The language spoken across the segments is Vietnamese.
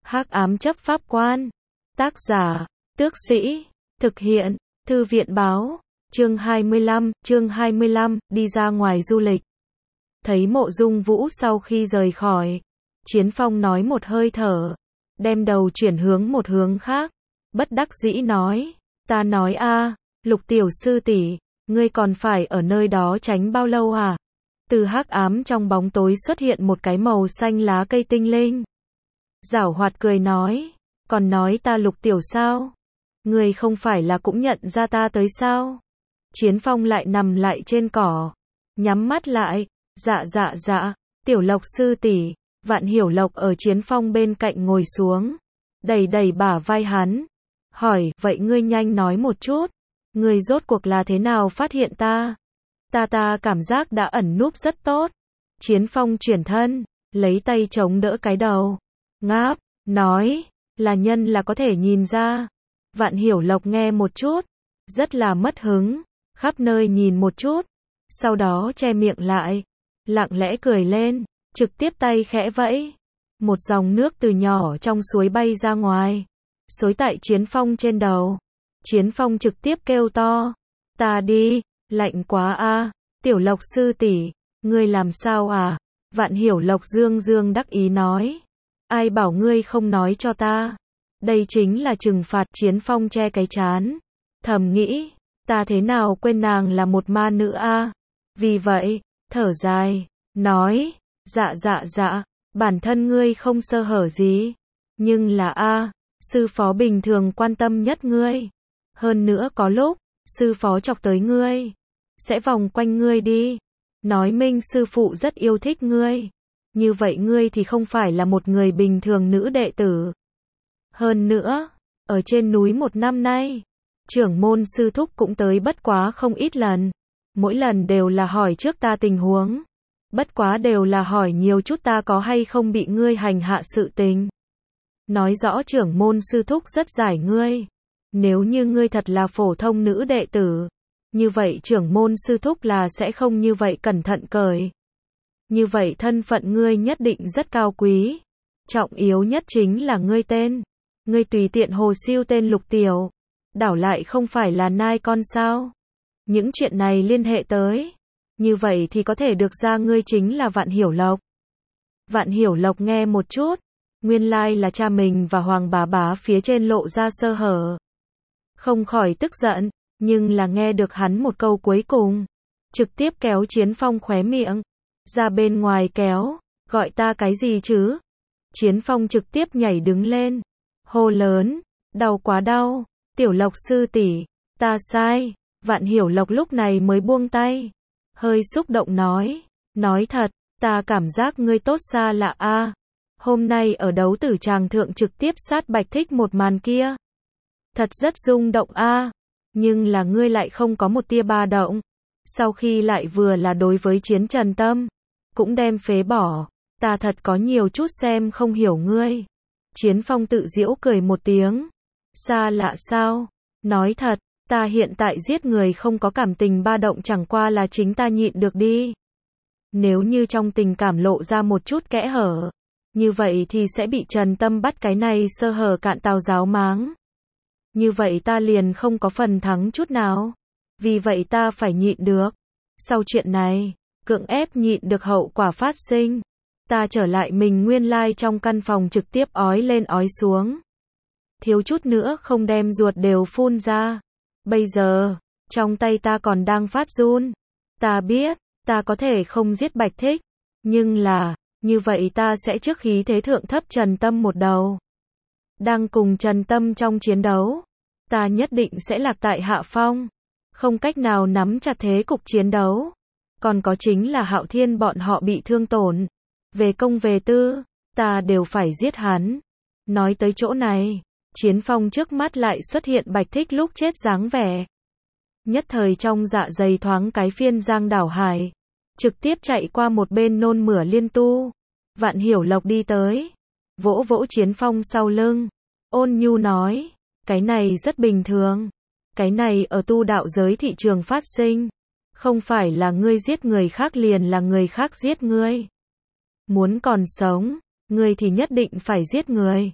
Hắc ám chấp pháp quan. Tác giả, Tước Sĩ. Thực hiện, Thư viện báo. Chương 25, đi ra ngoài du lịch. Thấy Mộ Dung Vũ sau khi rời khỏi, Chiến Phong nói một hơi thở, đem đầu chuyển hướng một hướng khác, bất đắc dĩ nói, ta nói a, Lục tiểu sư tỷ, ngươi còn phải ở nơi đó tránh bao lâu à? Từ hắc ám trong bóng tối xuất hiện một cái màu xanh lá cây tinh linh. Giảo hoạt cười nói, còn nói ta Lục tiểu sao? Ngươi không phải là cũng nhận ra ta tới sao? Chiến Phong lại nằm lại trên cỏ, nhắm mắt lại, dạ, Tiểu Lộc sư tỷ. Vạn Hiểu Lộc ở Chiến Phong bên cạnh ngồi xuống, đẩy đẩy bả vai hắn, hỏi, vậy ngươi nhanh nói một chút, ngươi rốt cuộc là thế nào phát hiện ta? Ta cảm giác đã ẩn núp rất tốt. Chiến Phong chuyển thân, lấy tay chống đỡ cái đầu, ngáp, nói, là nhân là có thể nhìn ra. Vạn Hiểu Lộc nghe một chút, rất là mất hứng, khắp nơi nhìn một chút, sau đó che miệng lại, lặng lẽ cười lên, trực tiếp tay khẽ vẫy. Một dòng nước từ nhỏ trong suối bay ra ngoài, xối tại Chiến Phong trên đầu. Chiến Phong trực tiếp kêu to, ta đi, lạnh quá a, Tiểu Lộc sư tỷ, ngươi làm sao à? Vạn Hiểu Lộc dương đắc ý nói, ai bảo ngươi không nói cho ta? Đây chính là trừng phạt. Chiến Phong che cái trán, thầm nghĩ, ta thế nào quên nàng là một ma nữ a? Vì vậy, thở dài, nói, dạ, bản thân ngươi không sơ hở gì, nhưng là sư phó bình thường quan tâm nhất ngươi. Hơn nữa có lúc, sư phó chọc tới ngươi, sẽ vòng quanh ngươi đi, nói minh sư phụ rất yêu thích ngươi. Như vậy ngươi thì không phải là một người bình thường nữ đệ tử. Hơn nữa, ở trên núi một năm nay, trưởng môn sư thúc cũng tới bất quá không ít lần. Mỗi lần đều là hỏi trước ta tình huống. Bất quá đều là hỏi nhiều chút ta có hay không bị ngươi hành hạ sự tình. Nói rõ trưởng môn sư thúc rất giải ngươi. Nếu như ngươi thật là phổ thông nữ đệ tử, như vậy trưởng môn sư thúc là sẽ không như vậy cẩn thận cởi. Như vậy thân phận ngươi nhất định rất cao quý. Trọng yếu nhất chính là ngươi tên. Ngươi tùy tiện hồ siêu tên Lục Tiểu, đảo lại không phải là nai con sao? Những chuyện này liên hệ tới, như vậy thì có thể được ra ngươi chính là Vạn Hiểu Lộc. Vạn Hiểu Lộc nghe một chút, nguyên lai là cha mình và Hoàng bá phía trên lộ ra sơ hở. Không khỏi tức giận, nhưng là nghe được hắn một câu cuối cùng, trực tiếp kéo Chiến Phong khóe miệng, ra bên ngoài kéo, gọi ta cái gì chứ? Chiến Phong trực tiếp nhảy đứng lên, hô lớn, đau quá đau, Tiểu Lộc sư tỷ, ta sai. Vạn Hiểu Lộc lúc này mới buông tay, hơi xúc động nói thật, ta cảm giác ngươi tốt xa lạ a. Hôm nay ở đấu tử tràng thượng trực tiếp sát Bạch Thích một màn kia, thật rất rung động a, nhưng là ngươi lại không có một tia ba động. Sau khi lại vừa là đối với Chiến Trần Tâm, cũng đem phế bỏ, ta thật có nhiều chút xem không hiểu ngươi. Chiến Phong tự giễu cười một tiếng, xa lạ sao? Nói thật, ta hiện tại giết người không có cảm tình ba động chẳng qua là chính ta nhịn được đi. Nếu như trong tình cảm lộ ra một chút kẽ hở, như vậy thì sẽ bị Trần Tâm bắt cái này sơ hở cạn tàu giáo máng. Như vậy ta liền không có phần thắng chút nào. Vì vậy ta phải nhịn được. Sau chuyện này, cưỡng ép nhịn được hậu quả phát sinh. Ta trở lại mình nguyên lai trong căn phòng trực tiếp ói lên ói xuống. Thiếu chút nữa không đem ruột đều phun ra. Bây giờ, trong tay ta còn đang phát run. Ta biết, ta có thể không giết Bạch Thích, nhưng là, như vậy ta sẽ trước khí thế thượng thấp Trần Tâm một đầu. Đang cùng Trần Tâm trong chiến đấu, ta nhất định sẽ lạc tại hạ phong, không cách nào nắm chặt thế cục chiến đấu. Còn có chính là Hạo Thiên bọn họ bị thương tổn, về công về tư, ta đều phải giết hắn. Nói tới chỗ này, Chiến Phong trước mắt lại xuất hiện Bạch Thích lúc chết dáng vẻ. Nhất thời trong dạ dày thoáng cái phiên giang đảo hải, trực tiếp chạy qua một bên nôn mửa liên tu. Vạn Hiểu Lộc đi tới, vỗ vỗ Chiến Phong sau lưng, ôn nhu nói, cái này rất bình thường, cái này ở tu đạo giới thị trường phát sinh, không phải là ngươi giết người khác liền là người khác giết ngươi. Muốn còn sống, ngươi thì nhất định phải giết người.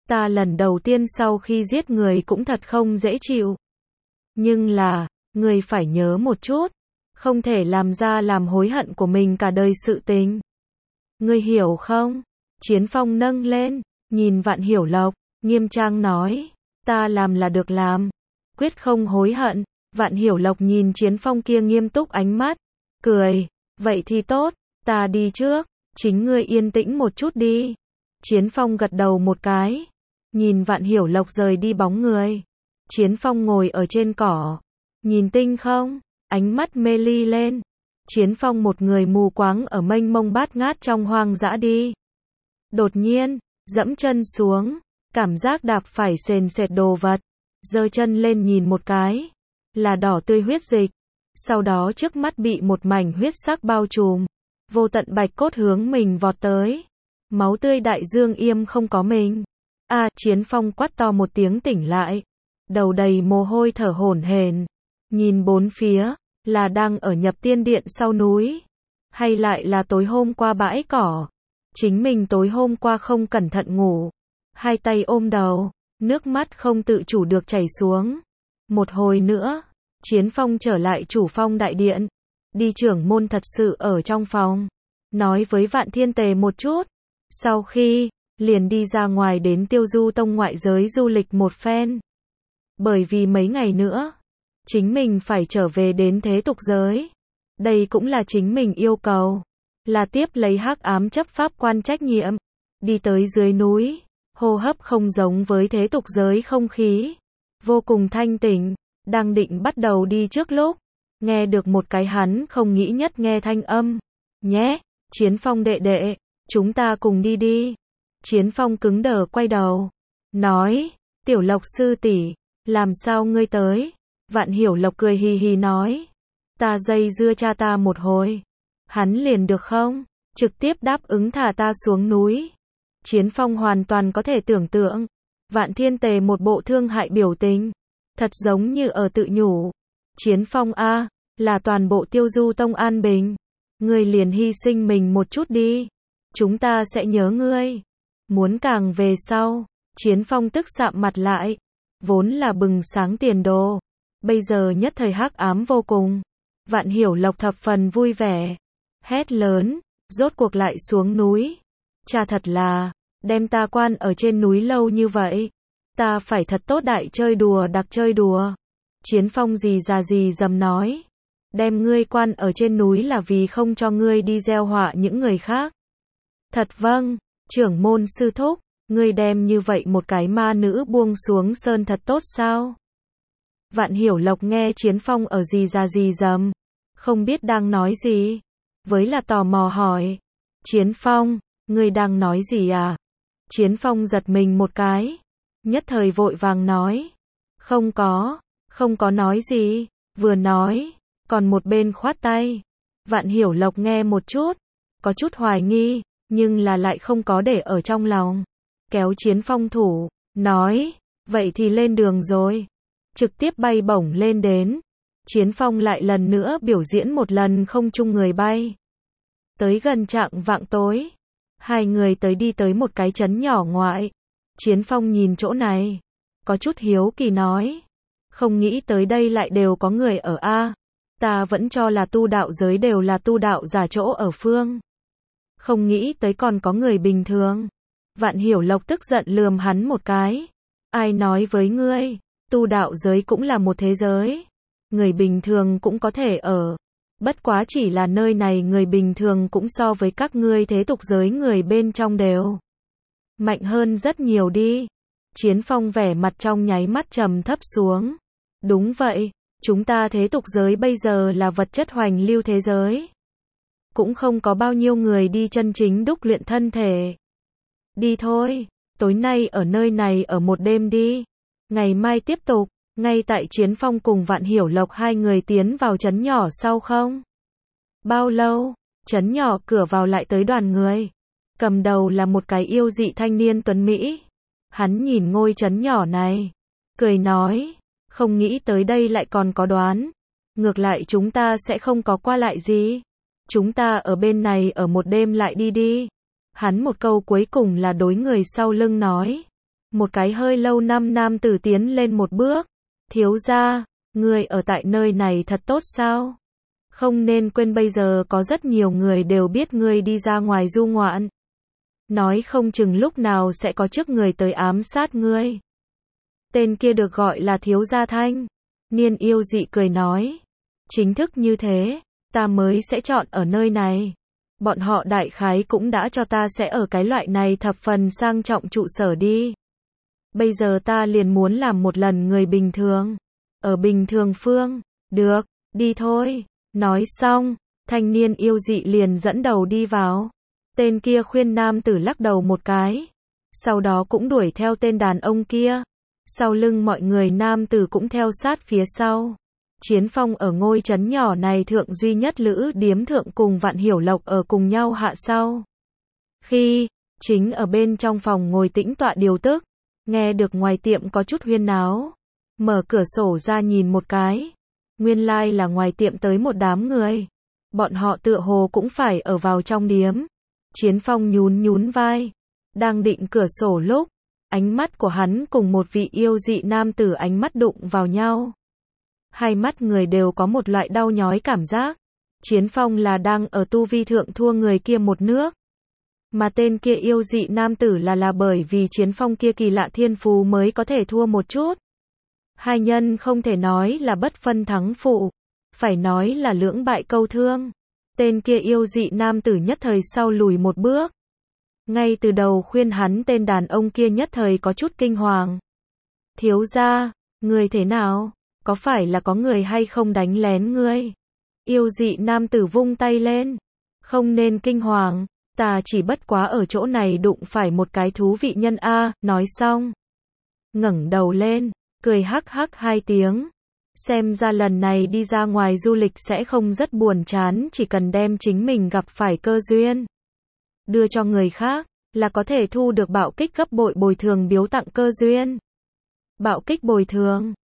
Ta lần đầu tiên sau khi giết người cũng thật không dễ chịu. Nhưng là, ngươi phải nhớ một chút, không thể làm ra làm hối hận của mình cả đời sự tình. Ngươi hiểu không? Chiến Phong nâng lên, nhìn Vạn Hiểu Lộc, nghiêm trang nói, ta làm là được làm, quyết không hối hận. Vạn Hiểu Lộc nhìn Chiến Phong kia nghiêm túc ánh mắt, cười, vậy thì tốt, ta đi trước, chính ngươi yên tĩnh một chút đi. Chiến Phong gật đầu một cái, nhìn Vạn Hiểu Lộc rời đi bóng người. Chiến Phong ngồi ở trên cỏ, nhìn tinh không, ánh mắt mê ly lên. Chiến Phong một người mù quáng ở mênh mông bát ngát trong hoang dã đi. Đột nhiên, dẫm chân xuống, cảm giác đạp phải sền sệt đồ vật, giơ chân lên nhìn một cái, là đỏ tươi huyết dịch. Sau đó trước mắt bị một mảnh huyết sắc bao trùm, vô tận bạch cốt hướng mình vọt tới. Máu tươi đại dương im không có mình. Chiến Phong quát to một tiếng tỉnh lại, đầu đầy mồ hôi thở hổn hển, nhìn bốn phía, là đang ở nhập tiên điện sau núi, hay lại là tối hôm qua bãi cỏ. Chính mình tối hôm qua không cẩn thận ngủ, hai tay ôm đầu, nước mắt không tự chủ được chảy xuống. Một hồi nữa, Chiến Phong trở lại chủ phong đại điện, đi trưởng môn thật sự ở trong phòng, nói với Vạn Thiên Tề một chút, sau khi, liền đi ra ngoài đến Tiêu Du Tông ngoại giới du lịch một phen. Bởi vì mấy ngày nữa, chính mình phải trở về đến thế tục giới. Đây cũng là chính mình yêu cầu, là tiếp lấy Hắc Ám chấp pháp quan trách nhiệm, đi tới dưới núi, hô hấp không giống với thế tục giới không khí, vô cùng thanh tịnh. Đang định bắt đầu đi trước lúc, nghe được một cái hắn không nghĩ nhất nghe thanh âm. Nhé, Chiến Phong đệ đệ, chúng ta cùng đi đi. Chiến Phong cứng đờ quay đầu, nói, Tiểu Lộc sư tỷ, làm sao ngươi tới? Vạn Hiểu Lộc cười hì hì nói, ta dây dưa cha ta một hồi, hắn liền được không? Trực tiếp đáp ứng thả ta xuống núi. Chiến Phong hoàn toàn có thể tưởng tượng, Vạn Thiên Tề một bộ thương hại biểu tình, thật giống như ở tự nhủ, Chiến Phong là toàn bộ Tiêu Du Tông an bình, ngươi liền hy sinh mình một chút đi, chúng ta sẽ nhớ ngươi. Muốn càng về sau, Chiến Phong tức sạm mặt lại, vốn là bừng sáng tiền đồ, bây giờ nhất thời hắc ám vô cùng. Vạn Hiểu Lộc thập phần vui vẻ, hét lớn, rốt cuộc lại xuống núi. Cha thật là, đem ta quan ở trên núi lâu như vậy, ta phải thật tốt đại chơi đùa đặc chơi đùa. Chiến Phong gì già gì dầm nói, đem ngươi quan ở trên núi là vì không cho ngươi đi gieo họa những người khác. Thật vâng, trưởng môn sư thúc, ngươi đem như vậy một cái ma nữ buông xuống sơn thật tốt sao? Vạn Hiểu Lộc nghe Chiến Phong ở gì già gì dầm, không biết đang nói gì, với là tò mò hỏi, Chiến Phong, ngươi đang nói gì à? Chiến Phong giật mình một cái, nhất thời vội vàng nói, không có nói gì, vừa nói, còn một bên khoát tay. Vạn Hiểu Lộc nghe một chút, có chút hoài nghi, nhưng là lại không có để ở trong lòng. Kéo Chiến Phong thủ, nói, vậy thì lên đường rồi. Trực tiếp bay bổng lên đến. Chiến Phong lại lần nữa biểu diễn một lần không chung người bay. Tới gần chạng vạng tối, hai người đi tới một cái trấn nhỏ ngoại. Chiến Phong nhìn chỗ này, có chút hiếu kỳ nói, không nghĩ tới đây lại đều có người ở ta vẫn cho là tu đạo giới đều là tu đạo giả chỗ ở phương. Không nghĩ tới còn có người bình thường. Vạn Hiểu Lộc tức giận lườm hắn một cái. Ai nói với ngươi, tu đạo giới cũng là một thế giới. Người bình thường cũng có thể ở. Bất quá chỉ là nơi này người bình thường cũng so với các ngươi thế tục giới người bên trong đều mạnh hơn rất nhiều đi. Chiến Phong vẻ mặt trong nháy mắt trầm thấp xuống. Đúng vậy, chúng ta thế tục giới bây giờ là vật chất hoành lưu thế giới. Cũng không có bao nhiêu người đi chân chính đúc luyện thân thể. Đi thôi, tối nay ở nơi này ở một đêm đi. Ngày mai tiếp tục, ngay tại Chiến Phong cùng Vạn Hiểu Lộc hai người tiến vào trấn nhỏ sau không bao lâu, trấn nhỏ cửa vào lại tới đoàn người. Cầm đầu là một cái yêu dị thanh niên tuấn Mỹ. Hắn nhìn ngôi trấn nhỏ này, cười nói, không nghĩ tới đây lại còn có đoán. Ngược lại chúng ta sẽ không có qua lại gì. Chúng ta ở bên này ở một đêm lại đi đi. Hắn một câu cuối cùng là đối người sau lưng nói. Một cái hơi lâu năm nam tử tiến lên một bước. Thiếu gia, người ở tại nơi này thật tốt sao? Không nên quên bây giờ có rất nhiều người đều biết ngươi đi ra ngoài du ngoạn. Nói không chừng lúc nào sẽ có trước người tới ám sát ngươi. Tên kia được gọi là thiếu gia Thanh. Niên yêu dị cười nói. Chính thức như thế, ta mới sẽ chọn ở nơi này. Bọn họ đại khái cũng đã cho ta sẽ ở cái loại này thập phần sang trọng trụ sở đi. Bây giờ ta liền muốn làm một lần người bình thường. Ở bình thường phương. Được, đi thôi. Nói xong, thanh niên yêu dị liền dẫn đầu đi vào. Tên kia khuyên nam tử lắc đầu một cái. Sau đó cũng đuổi theo tên đàn ông kia. Sau lưng mọi người nam tử cũng theo sát phía sau. Chiến Phong ở ngôi trấn nhỏ này thượng duy nhất lữ điếm thượng cùng Vạn Hiểu Lộc ở cùng nhau hạ sau. Khi, chính ở bên trong phòng ngồi tĩnh tọa điều tức, nghe được ngoài tiệm có chút huyên náo. Mở cửa sổ ra nhìn một cái. Nguyên lai là ngoài tiệm tới một đám người. Bọn họ tựa hồ cũng phải ở vào trong điếm. Chiến Phong nhún nhún vai. Đang định cửa sổ lúc, ánh mắt của hắn cùng một vị yêu dị nam tử ánh mắt đụng vào nhau. Hai mắt người đều có một loại đau nhói cảm giác. Chiến Phong là đang ở tu vi thượng thua người kia một nước. Mà tên kia yêu dị nam tử là bởi vì Chiến Phong kia kỳ lạ thiên phú mới có thể thua một chút. Hai nhân không thể nói là bất phân thắng phụ, phải nói là lưỡng bại câu thương. Tên kia yêu dị nam tử nhất thời sau lùi một bước. Ngay từ đầu khuyên hắn tên đàn ông kia nhất thời có chút kinh hoàng. Thiếu gia, người thế nào? Có phải là có người hay không đánh lén ngươi? Yêu dị nam tử vung tay lên. Không nên kinh hoàng, ta chỉ bất quá ở chỗ này đụng phải một cái thú vị nhân a, nói xong. Ngẩng đầu lên, cười hắc hắc hai tiếng. Xem ra lần này đi ra ngoài du lịch sẽ không rất buồn chán, chỉ cần đem chính mình gặp phải cơ duyên đưa cho người khác, là có thể thu được bạo kích gấp bội bồi thường biếu tặng cơ duyên. Bạo kích bồi thường.